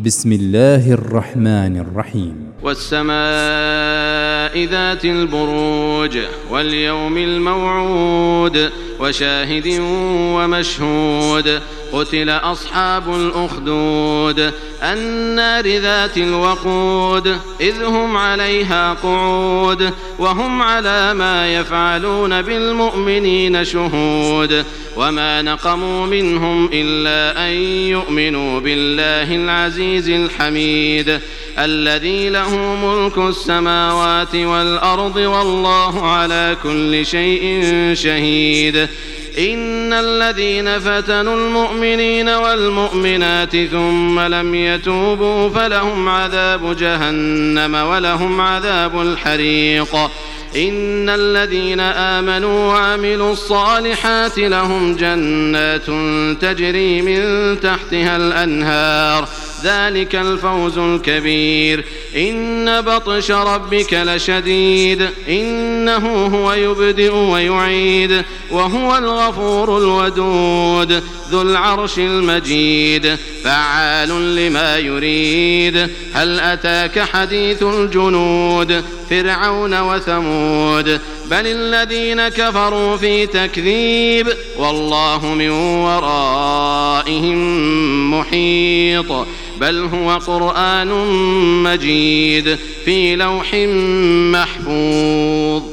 بسم الله الرحمن الرحيم. والسماء ذات البروج واليوم الموعود وشاهد ومشهود قتل أصحاب الأخدود النار ذات الوقود إذ هم عليها قعود وهم على ما يفعلون بالمؤمنين شهود وما نقموا منهم إلا أن يؤمنوا بالله العزيز الحميد الذي له ملك السماوات والأرض والله على كل شيء شهيد إن الذين فتنوا المؤمنين والمؤمنات ثم لم يتوبوا فلهم عذاب جهنم ولهم عذاب الحريق إن الذين آمنوا وعملوا الصالحات لهم جنات تجري من تحتها الأنهار ذلك الفوز الكبير إن بطش ربك لشديد إنه هو يبدئ ويعيد وهو الغفور الودود ذو العرش المجيد فعال لما يريد هل أتاك حديث الجنود فرعون وثمود بل الذين كفروا في تكذيب والله من ورائهم محيط بل هو قرآن مجيد في لوح محفوظ.